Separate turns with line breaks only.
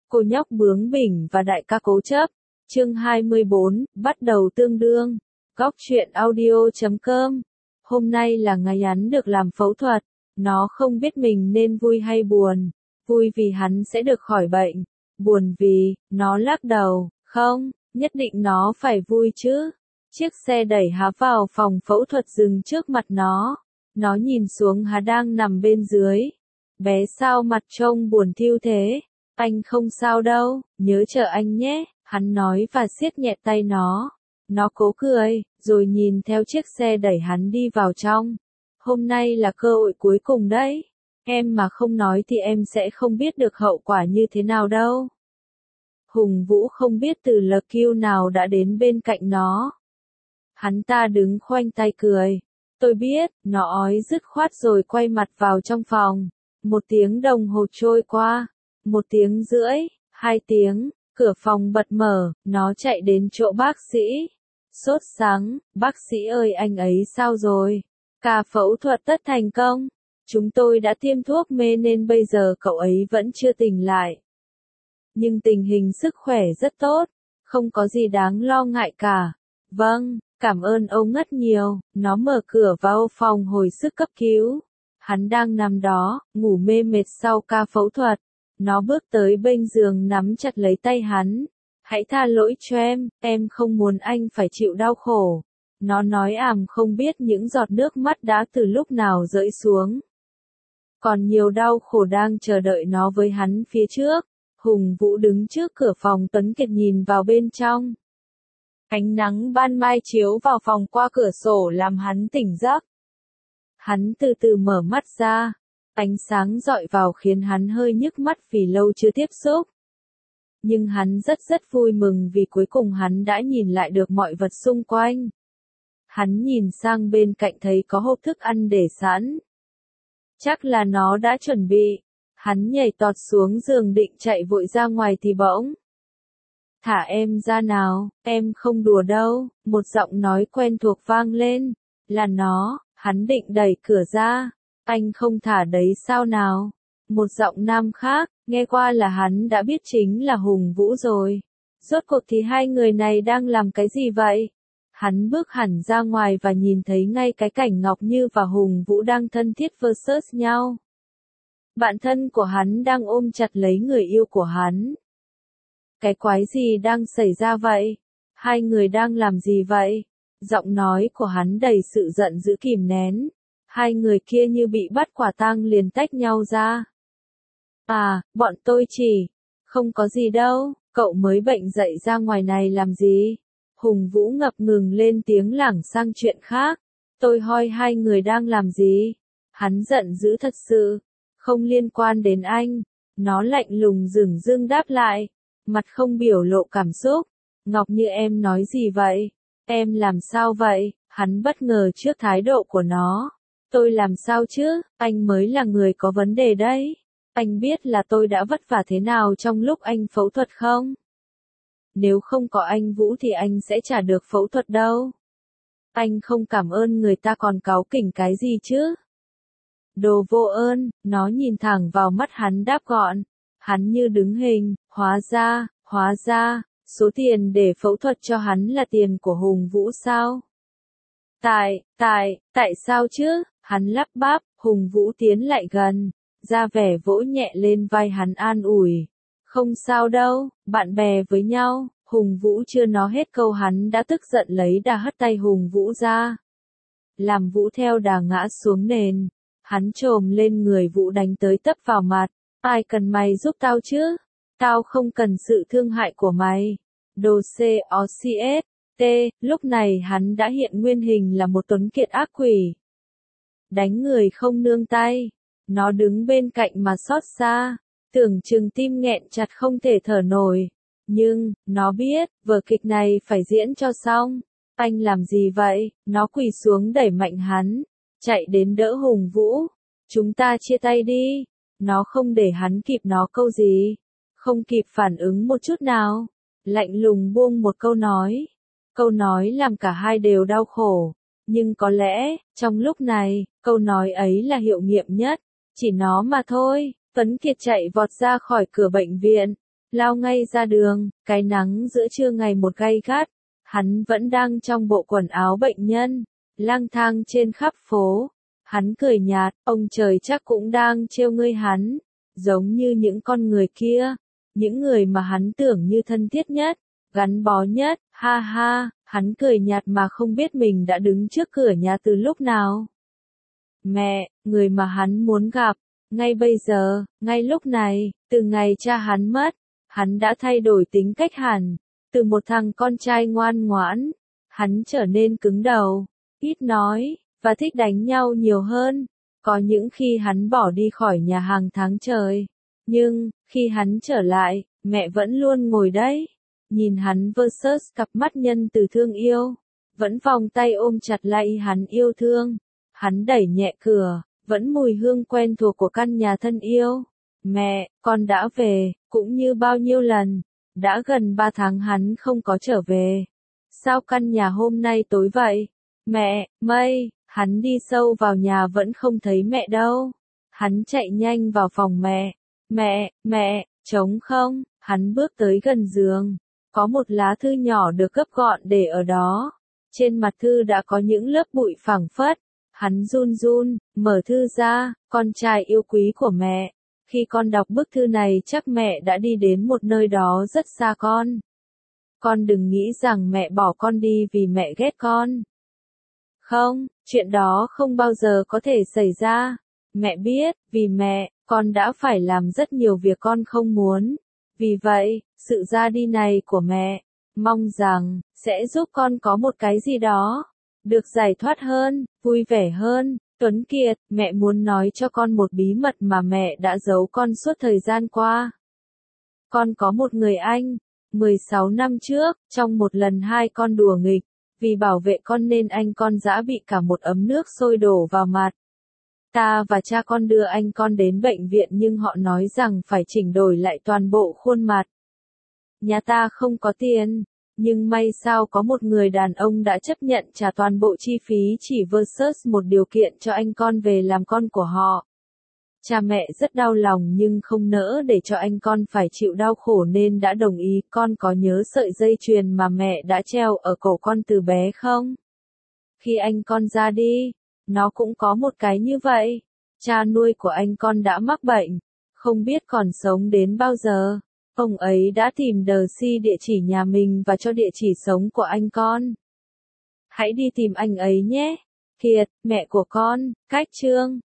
Cô nhóc bướng bỉnh và đại ca cố chấp. Chương 24, bắt đầu tương đương. Góc truyện audio.com. Hôm nay là ngày hắn được làm phẫu thuật. Nó không biết mình nên vui hay buồn. Vui vì hắn sẽ được khỏi bệnh. Buồn vì, nó lắc đầu, không, nhất định nó phải vui chứ. Chiếc xe đẩy Há vào phòng phẫu thuật dừng trước mặt nó. Nó nhìn xuống Há đang nằm bên dưới. Bé sao mặt trông buồn thiu thế? Anh không sao đâu, nhớ chờ anh nhé, hắn nói và siết nhẹ tay nó. Nó cố cười, rồi nhìn theo chiếc xe đẩy hắn đi vào trong. Hôm nay là cơ hội cuối cùng đấy. Em mà không nói thì em sẽ không biết được hậu quả như thế nào đâu. Hùng Vũ không biết từ lực kiêu nào đã đến bên cạnh nó. Hắn ta đứng khoanh tay cười. Tôi biết, nó ói dứt khoát rồi quay mặt vào trong phòng. 1 tiếng đồng hồ trôi qua. 1 tiếng rưỡi, 2 tiếng, cửa phòng bật mở, nó chạy đến chỗ bác sĩ. Sốt sắng, bác sĩ ơi anh ấy sao rồi? Ca phẫu thuật tất thành công. Chúng tôi đã tiêm thuốc mê nên bây giờ cậu ấy vẫn chưa tỉnh lại. Nhưng tình hình sức khỏe rất tốt, không có gì đáng lo ngại cả. Vâng, cảm ơn ông ngất nhiều, nó mở cửa vào phòng hồi sức cấp cứu. Hắn đang nằm đó, ngủ mê mệt sau ca phẫu thuật. Nó bước tới bên giường nắm chặt lấy tay hắn. Hãy tha lỗi cho em không muốn anh phải chịu đau khổ. Nó nói không biết những giọt nước mắt đã từ lúc nào rơi xuống. Còn nhiều đau khổ đang chờ đợi nó với hắn phía trước. Hùng Vũ đứng trước cửa phòng Tuấn Kiệt nhìn vào bên trong. Ánh nắng ban mai chiếu vào phòng qua cửa sổ làm hắn tỉnh giấc. Hắn từ từ mở mắt ra. Ánh sáng dọi vào khiến hắn hơi nhức mắt vì lâu chưa tiếp xúc. Nhưng hắn rất vui mừng vì cuối cùng hắn đã nhìn lại được mọi vật xung quanh. Hắn nhìn sang bên cạnh thấy có hộp thức ăn để sẵn. Chắc là nó đã chuẩn bị. Hắn nhảy tọt xuống giường định chạy vội ra ngoài thì bỗng. Thả em ra nào, em không đùa đâu, một giọng nói quen thuộc vang lên. Là nó, hắn định đẩy cửa ra. Anh không thả đấy sao nào? Một giọng nam khác, nghe qua là hắn đã biết chính là Hùng Vũ rồi. Rốt cuộc thì hai người này đang làm cái gì vậy? Hắn bước hẳn ra ngoài và nhìn thấy ngay cái cảnh Ngọc Như và Hùng Vũ đang thân thiết versus nhau. Bạn thân của hắn đang ôm chặt lấy người yêu của hắn. Cái quái gì đang xảy ra vậy? Hai người đang làm gì vậy? Giọng nói của hắn đầy sự giận dữ kìm nén. Hai người kia như bị bắt quả tang liền tách nhau ra. Bọn tôi chỉ. Không có gì đâu, cậu mới bệnh dậy ra ngoài này làm gì? Hùng Vũ ngập ngừng lên tiếng lảng sang chuyện khác. Tôi hỏi hai người đang làm gì? Hắn giận dữ thật sự. Không liên quan đến anh. Nó lạnh lùng dửng dưng đáp lại. Mặt không biểu lộ cảm xúc. Ngọc Như em nói gì vậy? Em làm sao vậy? Hắn bất ngờ trước thái độ của nó. Tôi làm sao chứ, anh mới là người có vấn đề đấy. Anh biết là tôi đã vất vả thế nào trong lúc anh phẫu thuật không? Nếu không có anh Vũ thì anh sẽ chả được phẫu thuật đâu. Anh không cảm ơn người ta còn cáu kỉnh cái gì chứ? Đồ vô ơn, nó nhìn thẳng vào mắt hắn đáp gọn. Hắn như đứng hình, hóa ra, số tiền để phẫu thuật cho hắn là tiền của Hùng Vũ sao? Tại sao chứ? Hắn lắp bắp, Hùng Vũ tiến lại gần, ra vẻ vỗ nhẹ lên vai hắn an ủi. Không sao đâu, bạn bè với nhau. Hùng Vũ chưa nói hết câu hắn đã tức giận lấy đà hất tay Hùng Vũ ra. Làm Vũ theo đà ngã xuống nền. Hắn chồm lên người Vũ đánh tới tấp vào mặt. Ai cần mày giúp tao chứ? Tao không cần sự thương hại của mày. Đồ COCS. Lúc này hắn đã hiện nguyên hình là một Tuấn Kiệt ác quỷ. Đánh người không nương tay. Nó đứng bên cạnh mà xót xa. Tưởng chừng tim nghẹn chặt không thể thở nổi. Nhưng, nó biết, vở kịch này phải diễn cho xong. Anh làm gì vậy? Nó quỳ xuống đẩy mạnh hắn. Chạy đến đỡ Hùng Vũ. Chúng ta chia tay đi. Nó không để hắn kịp nói câu gì. Không kịp phản ứng một chút nào. Lạnh lùng buông một câu nói. Câu nói làm cả hai đều đau khổ. Nhưng có lẽ, trong lúc này, câu nói ấy là hiệu nghiệm nhất. Chỉ nó mà thôi. Tuấn Kiệt chạy vọt ra khỏi cửa bệnh viện. lao ngay ra đường, cái nắng giữa trưa ngày một gay gắt, hắn vẫn đang trong bộ quần áo bệnh nhân, lang thang trên khắp phố. Hắn cười nhạt, ông trời chắc cũng đang trêu ngươi hắn, giống như những con người kia, những người mà hắn tưởng như thân thiết nhất, gắn bó nhất, ha ha, hắn cười nhạt mà không biết mình đã đứng trước cửa nhà từ lúc nào. Mẹ, người mà hắn muốn gặp, ngay bây giờ, ngay lúc này, từ ngày cha hắn mất, hắn đã thay đổi tính cách hẳn, từ một thằng con trai ngoan ngoãn, hắn trở nên cứng đầu, ít nói, và thích đánh nhau nhiều hơn. Có những khi hắn bỏ đi khỏi nhà hàng tháng trời, nhưng, khi hắn trở lại, mẹ vẫn luôn ngồi đấy, nhìn hắn versus cặp mắt nhân từ thương yêu, vẫn vòng tay ôm chặt lấy hắn yêu thương. Hắn đẩy nhẹ cửa, vẫn mùi hương quen thuộc của căn nhà thân yêu. Mẹ, con đã về, cũng như bao nhiêu lần, đã gần 3 tháng hắn không có trở về. Sao căn nhà hôm nay tối vậy? Mẹ, Mây, hắn đi sâu vào nhà vẫn không thấy mẹ đâu. Hắn chạy nhanh vào phòng mẹ. Mẹ, trống không? Hắn bước tới gần giường. Có một lá thư nhỏ được gấp gọn để ở đó. Trên mặt thư đã có những lớp bụi phảng phất. Hắn run run, mở thư ra, con trai yêu quý của mẹ. Khi con đọc bức thư này chắc mẹ đã đi đến một nơi đó rất xa con. Con đừng nghĩ rằng mẹ bỏ con đi vì mẹ ghét con. Không, chuyện đó không bao giờ có thể xảy ra. Mẹ biết, vì mẹ, con đã phải làm rất nhiều việc con không muốn. Vì vậy, sự ra đi này của mẹ, mong rằng, sẽ giúp con có một cái gì đó, được giải thoát hơn, vui vẻ hơn. Tuấn Kiệt, mẹ muốn nói cho con một bí mật mà mẹ đã giấu con suốt thời gian qua. Con có một người anh, 16 năm trước, trong một lần hai con đùa nghịch, vì bảo vệ con nên anh con dã bị cả một ấm nước sôi đổ vào mặt. Ta và cha con đưa anh con đến bệnh viện nhưng họ nói rằng phải chỉnh đổi lại toàn bộ khuôn mặt. Nhà ta không có tiền, nhưng may sao có một người đàn ông đã chấp nhận trả toàn bộ chi phí chỉ versus một điều kiện cho anh con về làm con của họ. Cha mẹ rất đau lòng nhưng không nỡ để cho anh con phải chịu đau khổ nên đã đồng ý. Con có nhớ sợi dây chuyền mà mẹ đã treo ở cổ con từ bé không? Khi anh con ra đi, nó cũng có một cái như vậy. Cha nuôi của anh con đã mắc bệnh, không biết còn sống đến bao giờ. Ông ấy đã tìm Darcy địa chỉ nhà mình và cho địa chỉ sống của anh con. Hãy đi tìm anh ấy nhé. Kiệt, mẹ của con, cách chương.